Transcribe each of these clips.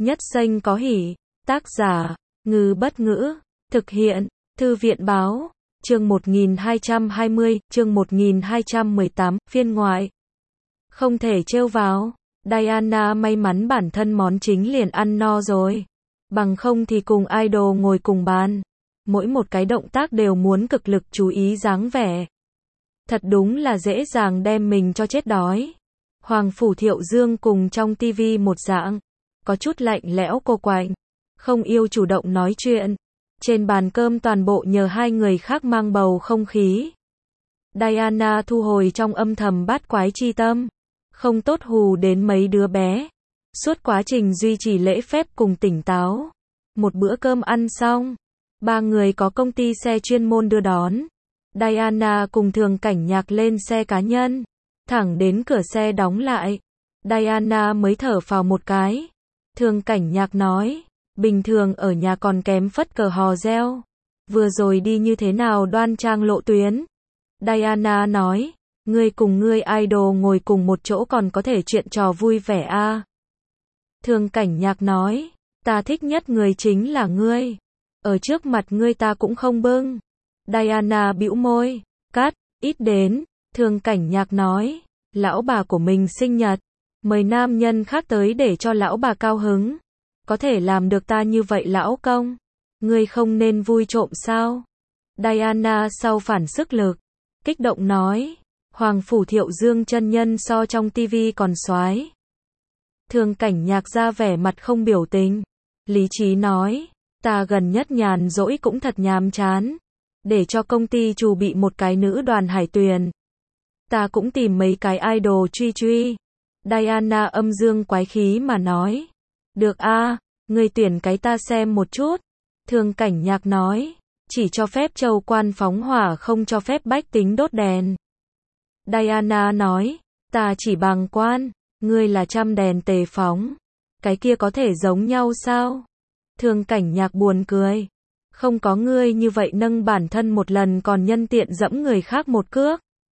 Nhất xanh có hỉ. Tác giả, Ngư Bất Ngữ. Thực hiện, Thư viện Báo. Chương 1220, chương 1218, phiên ngoại. Không thể trêu vào. Diana may mắn bản thân món chính liền ăn no rồi. Bằng không thì cùng idol ngồi cùng bàn. Mỗi một cái động tác đều muốn cực lực chú ý dáng vẻ. Thật đúng là dễ dàng đem mình cho chết đói. Hoàng Phủ Thiệu Dương cùng trong tivi một dạng. Có chút lạnh lẽo cô quạnh. Không yêu chủ động nói chuyện. Trên bàn cơm toàn bộ nhờ hai người khác mang bầu không khí. Diana thu hồi trong âm thầm bát quái chi tâm. Không tốt hù đến mấy đứa bé. Suốt quá trình duy trì lễ phép cùng tỉnh táo. Một bữa cơm ăn xong. Ba người có công ty xe chuyên môn đưa đón. Diana cùng Thường Cảnh Nhạc lên xe cá nhân. Thẳng đến cửa xe đóng lại. Diana mới thở phào một cái. Thường Cảnh Nhạc nói. Bình thường ở nhà còn kém phất cờ hò reo. Vừa rồi đi như thế nào đoan trang lộ tuyến. Diana nói. Ngươi cùng ngươi idol ngồi cùng một chỗ còn có thể chuyện trò vui vẻ à. Thường Cảnh Nhạc nói. Ta thích nhất người chính là ngươi. Ở trước mặt ngươi ta cũng không bưng. Diana bĩu môi. Cắt, ít đến. Thường Cảnh Nhạc nói. Lão bà của mình sinh nhật. Mời nam nhân khác tới để cho lão bà cao hứng. Có thể làm được ta như vậy lão công. Ngươi không nên vui trộm sao? Diana sau phản sức lực. Kích động nói. Hoàng Phủ Thiệu Dương chân nhân so trong tivi còn soái. Thường Cảnh Nhạc ra vẻ mặt không biểu tình. Lý trí nói. Ta gần nhất nhàn rỗi cũng thật nhàm chán. Để cho công ty chuẩn bị một cái nữ đoàn hải tuyền. Ta cũng tìm mấy cái idol truy truy. Diana âm dương quái khí mà nói. Được a, ngươi tuyển cái ta xem một chút. Thường Cảnh Nhạc nói. Chỉ cho phép Châu Quan phóng hỏa không cho phép Bách Tính đốt đèn. Diana nói. Ta chỉ bằng quan. Ngươi là trăm đèn tề phóng. Cái kia có thể giống nhau sao? Thường Cảnh Nhạc buồn cười. Không có ngươi như vậy nâng bản thân một lần còn nhân tiện dẫm người khác một cước.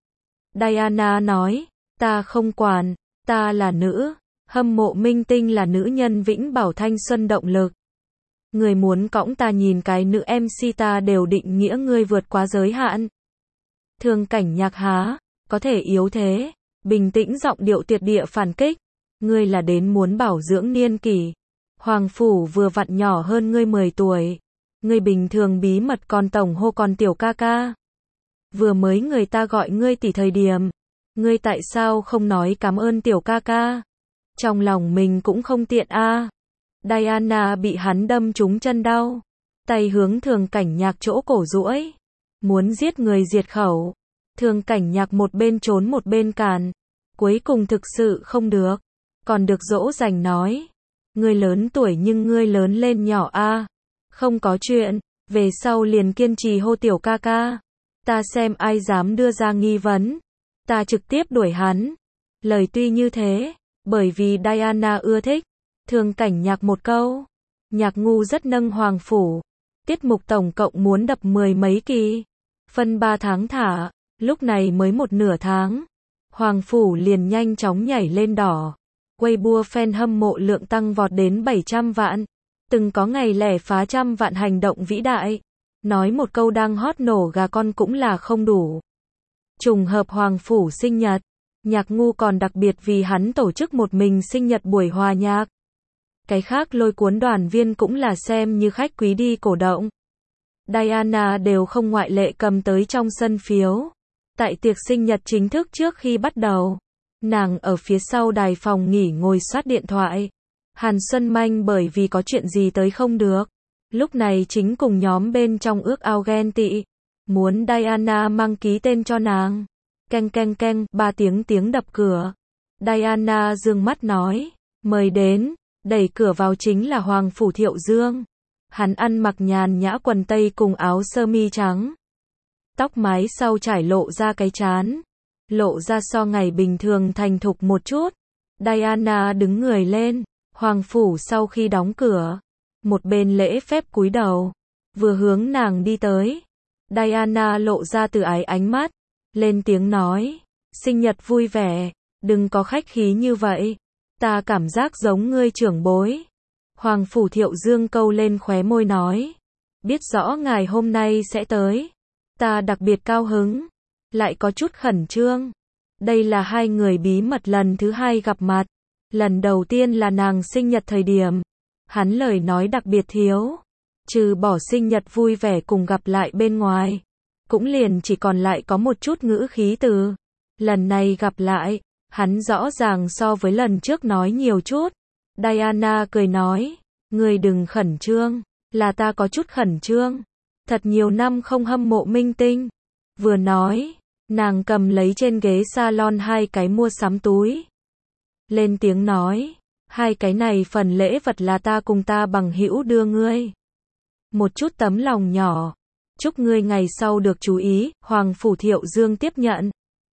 Diana nói. Ta không quản. Ta là nữ. Hâm mộ minh tinh là nữ nhân vĩnh bảo thanh xuân động lực. Người muốn cõng ta nhìn cái nữ MC ta đều định nghĩa ngươi vượt quá giới hạn. Thường Cảnh Nhạc há, có thể yếu thế. Bình tĩnh giọng điệu tuyệt địa phản kích. Ngươi là đến muốn bảo dưỡng niên kỷ. Hoàng Phủ vừa vặn nhỏ hơn ngươi 10 tuổi. Ngươi bình thường bí mật còn tổng hô còn tiểu ca ca. Vừa mới người ta gọi ngươi tỷ thời điểm. Ngươi tại sao không nói cảm ơn tiểu ca ca? Trong lòng mình cũng không tiện a. Diana bị hắn đâm trúng chân đau. Tay hướng Thường Cảnh Nhạc chỗ cổ duỗi. Muốn giết người diệt khẩu. Thường Cảnh Nhạc một bên trốn một bên cản. Cuối cùng thực sự không được. Còn được dỗ dành nói. Ngươi lớn tuổi nhưng ngươi lớn lên nhỏ a. Không có chuyện. Về sau liền kiên trì hô tiểu ca ca. Ta xem ai dám đưa ra nghi vấn. Ta trực tiếp đuổi hắn. Lời tuy như thế. Bởi vì Diana ưa thích. Thường Cảnh Nhạc một câu. Nhạc ngu rất nâng Hoàng Phủ. Tiết mục tổng cộng muốn đập 10 mấy kỳ. Phân 3 tháng thả. Lúc này mới một nửa tháng. Hoàng Phủ liền nhanh chóng nhảy lên đỏ. Weibo fan hâm mộ lượng tăng vọt đến 700 vạn. Từng có ngày lẻ phá 100 vạn hành động vĩ đại. Nói một câu đang hot nổ gà con cũng là không đủ. Trùng hợp Hoàng Phủ sinh nhật. Nhạc ngu còn đặc biệt vì hắn tổ chức một mình sinh nhật buổi hòa nhạc. Cái khác lôi cuốn đoàn viên cũng là xem như khách quý đi cổ động. Diana đều không ngoại lệ cầm tới trong sân phiếu. Tại tiệc sinh nhật chính thức trước khi bắt đầu. Nàng ở phía sau đài phòng nghỉ ngồi soát điện thoại. Hàn Xuân Manh bởi vì có chuyện gì tới không được. Lúc này chính cùng nhóm bên trong ước ao ghen tị. Muốn Diana mang ký tên cho nàng. Keng keng keng, 3 tiếng đập cửa. Diana dương mắt nói. Mời đến. Đẩy cửa vào chính là Hoàng Phủ Thiệu Dương. Hắn ăn mặc nhàn nhã quần tây cùng áo sơ mi trắng. Tóc mái sau trải lộ ra cái trán. Lộ ra so ngày bình thường thành thục một chút. Diana đứng người lên. Hoàng Phủ sau khi đóng cửa. Một bên lễ phép cúi đầu. Vừa hướng nàng đi tới. Diana lộ ra từ ái ánh mắt. Lên tiếng nói. Sinh nhật vui vẻ. Đừng có khách khí như vậy. Ta cảm giác giống ngươi trưởng bối. Hoàng Phủ Thiệu Dương câu lên khóe môi nói. Biết rõ ngài hôm nay sẽ tới. Ta đặc biệt cao hứng. Lại có chút khẩn trương. Đây là hai người bí mật lần thứ hai gặp mặt. Lần đầu tiên là nàng sinh nhật thời điểm. Hắn lời nói đặc biệt thiếu. Trừ bỏ sinh nhật vui vẻ cùng gặp lại bên ngoài. Cũng liền chỉ còn lại có một chút ngữ khí từ. Lần này gặp lại, hắn rõ ràng so với lần trước nói nhiều chút. Diana cười nói, ngươi đừng khẩn trương, là ta có chút khẩn trương. Thật nhiều năm không hâm mộ minh tinh. Vừa nói, nàng cầm lấy trên ghế salon hai cái mua sắm túi. Lên tiếng nói, hai cái này phần lễ vật là ta cùng ta bằng hữu đưa ngươi. Một chút tấm lòng nhỏ. Chúc ngươi ngày sau được chú ý, Hoàng Phủ Thiệu Dương tiếp nhận.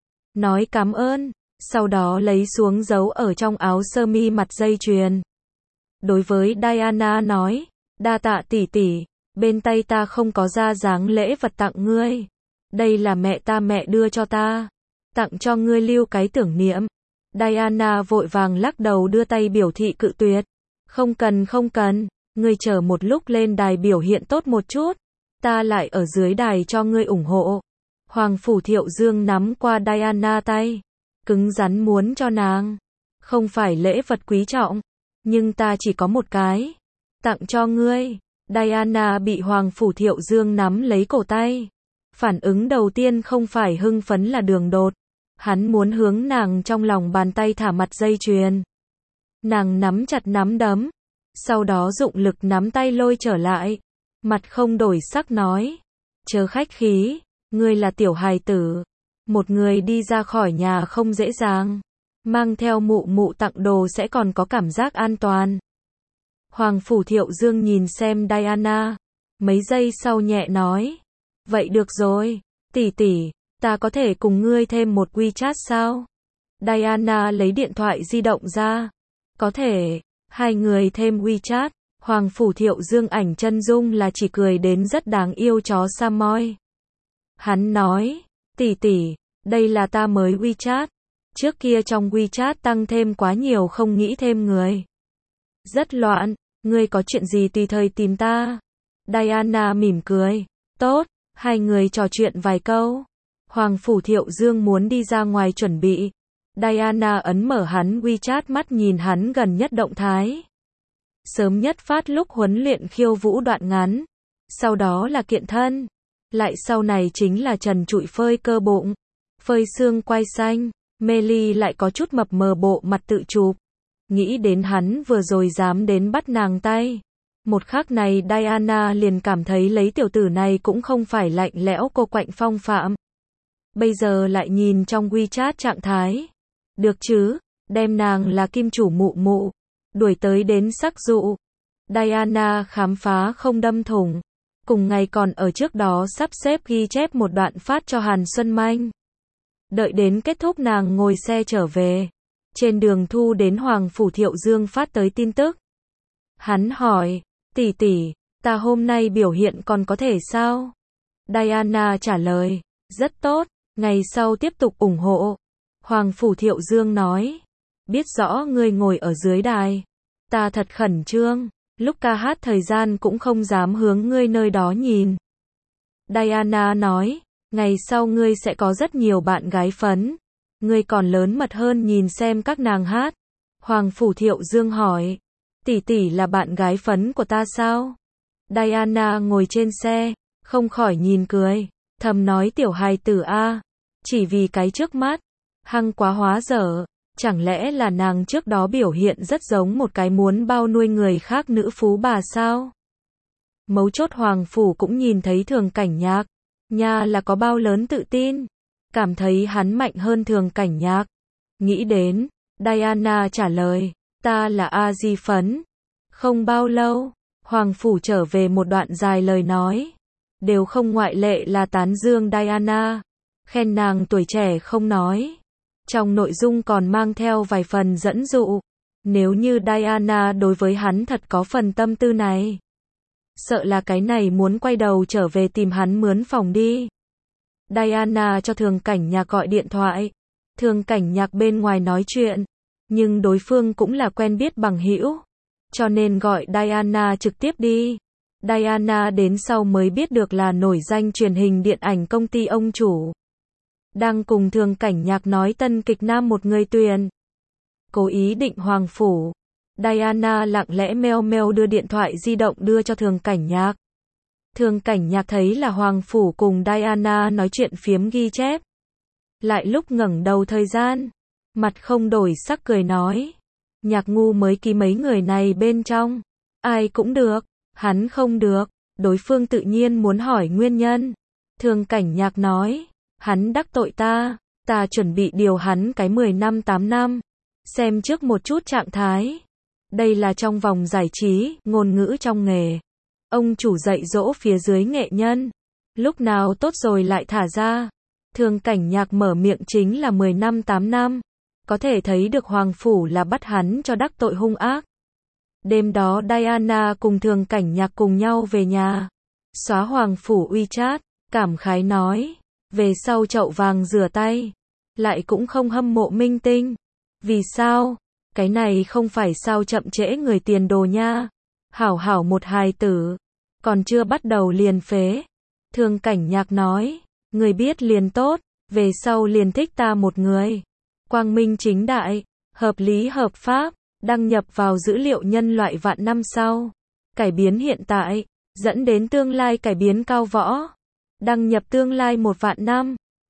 Nói cảm ơn, sau đó lấy xuống giấu ở trong áo sơ mi mặt dây chuyền. Đối với Diana nói, đa tạ tỷ tỷ, bên tay ta không có ra dáng lễ vật tặng ngươi. Đây là mẹ đưa cho ta. Tặng cho ngươi lưu cái tưởng niệm. Diana vội vàng lắc đầu đưa tay biểu thị cự tuyệt. Không cần, ngươi chờ một lúc lên đài biểu hiện tốt một chút. Ta lại ở dưới đài cho ngươi ủng hộ. Hoàng Phủ Thiệu Dương nắm qua Diana tay. Cứng rắn muốn cho nàng. Không phải lễ vật quý trọng. Nhưng ta chỉ có một cái. Tặng cho ngươi. Diana bị Hoàng Phủ Thiệu Dương nắm lấy cổ tay. Phản ứng đầu tiên không phải hưng phấn là đường đột. Hắn muốn hướng nàng trong lòng bàn tay thả mặt dây chuyền. Nàng nắm chặt nắm đấm. Sau đó dụng lực nắm tay lôi trở lại. Mặt không đổi sắc nói. Chớ khách khí, ngươi là tiểu hài tử. Một người đi ra khỏi nhà không dễ dàng. Mang theo mụ tặng đồ sẽ còn có cảm giác an toàn. Hoàng Phủ Thiệu Dương nhìn xem Diana. Mấy giây sau nhẹ nói. Vậy được rồi, tỷ tỷ, ta có thể cùng ngươi thêm một WeChat sao? Diana lấy điện thoại di động ra. Có thể, hai người thêm WeChat. Hoàng Phủ Thiệu Dương ảnh chân dung là chỉ cười đến rất đáng yêu chó Samoy. Hắn nói, tỷ tỷ, đây là ta mới WeChat. Trước kia trong WeChat tăng thêm quá nhiều không nghĩ thêm người. Rất loạn, ngươi có chuyện gì tùy thời tìm ta. Diana mỉm cười, tốt, hai người trò chuyện vài câu. Hoàng Phủ Thiệu Dương muốn đi ra ngoài chuẩn bị. Diana ấn mở hắn WeChat mắt nhìn hắn gần nhất động thái. Sớm nhất phát lúc huấn luyện khiêu vũ đoạn ngắn. Sau đó là kiện thân. Lại sau này chính là trần trụi phơi cơ bụng. Phơi xương quai xanh. Melly lại có chút mập mờ bộ mặt tự chụp. Nghĩ đến hắn vừa rồi dám đến bắt nàng tay. Một khắc này Diana liền cảm thấy lấy tiểu tử này cũng không phải lạnh lẽo cô quạnh phong phạm. Bây giờ lại nhìn trong WeChat trạng thái. Được chứ, đem nàng là kim chủ mụ. Đuổi tới đến sắc dụ. Diana khám phá không đâm thủng. Cùng ngày còn ở trước đó sắp xếp ghi chép một đoạn phát cho Hàn Xuân Manh. Đợi đến kết thúc nàng ngồi xe trở về. Trên đường thu đến Hoàng Phủ Thiệu Dương phát tới tin tức. Hắn hỏi, tỷ tỷ, ta hôm nay biểu hiện còn có thể sao? Diana trả lời, rất tốt, ngày sau tiếp tục ủng hộ. Hoàng Phủ Thiệu Dương nói, biết rõ ngươi ngồi ở dưới đài. Ta thật khẩn trương, lúc ca hát thời gian cũng không dám hướng ngươi nơi đó nhìn. Diana nói, ngày sau ngươi sẽ có rất nhiều bạn gái phấn. Ngươi còn lớn mật hơn nhìn xem các nàng hát. Hoàng Phủ Thiệu Dương hỏi, tỷ tỷ là bạn gái phấn của ta sao? Diana ngồi trên xe, không khỏi nhìn cười, thầm nói tiểu hài tử a, chỉ vì cái trước mắt, hăng quá hóa dở, chẳng lẽ là nàng trước đó biểu hiện rất giống một cái muốn bao nuôi người khác nữ phú bà sao? Mấu chốt Hoàng Phủ cũng nhìn thấy Thường Cảnh Nhạc, nha là có bao lớn tự tin, cảm thấy hắn mạnh hơn Thường Cảnh Nhạc. Nghĩ đến, Diana trả lời, ta là A Di phấn. Không bao lâu, Hoàng Phủ trở về một đoạn dài lời nói, đều không ngoại lệ là tán dương Diana, khen nàng tuổi trẻ không nói. Trong nội dung còn mang theo vài phần dẫn dụ. Nếu như Diana đối với hắn thật có phần tâm tư này, sợ là cái này muốn quay đầu trở về tìm hắn mướn phòng đi. Diana cho Thường Cảnh Nhạc gọi điện thoại. Thường Cảnh Nhạc bên ngoài nói chuyện, nhưng đối phương cũng là quen biết bằng hữu. cho nên gọi Diana trực tiếp đi. Diana đến sau mới biết được là nổi danh truyền hình điện ảnh công ty ông chủ đang cùng Thường Cảnh Nhạc nói tân kịch nam một người tuyển. Cố ý định Hoàng Phủ. Diana lặng lẽ meo meo đưa điện thoại di động đưa cho Thường Cảnh Nhạc. Thường Cảnh Nhạc thấy là Hoàng Phủ cùng Diana nói chuyện phiếm ghi chép. Lại lúc ngẩng đầu thời gian, mặt không đổi sắc cười nói. Nhạc ngu mới ký mấy người này bên trong. Ai cũng được, hắn không được. Đối phương tự nhiên muốn hỏi nguyên nhân. Thường Cảnh Nhạc nói, hắn đắc tội ta, ta chuẩn bị điều hắn cái 10 năm 8 năm. Xem trước một chút trạng thái. Đây là trong vòng giải trí, ngôn ngữ trong nghề. Ông chủ dạy dỗ phía dưới nghệ nhân. Lúc nào tốt rồi lại thả ra. Thường Cảnh Nhạc mở miệng chính là 10 năm 8 năm. Có thể thấy được Hoàng Phủ là bắt hắn cho đắc tội hung ác. Đêm đó Diana cùng Thường Cảnh Nhạc cùng nhau về nhà. Xóa Hoàng Phủ WeChat, cảm khái nói. Về sau chậu vàng rửa tay. Lại cũng không hâm mộ minh tinh. Vì sao? Cái này không phải sao chậm trễ người tiền đồ nha. Hảo hảo một hài tử. Còn chưa bắt đầu liền phế. Thường Cảnh Nhạc nói. Người biết liền tốt. Về sau liền thích ta một người. Quang minh chính đại. Hợp lý hợp pháp. Đăng nhập vào dữ liệu nhân loại vạn năm sau. Cải biến hiện tại. Dẫn đến tương lai cải biến cao võ. Đăng nhập tương lai 1 vạn năm.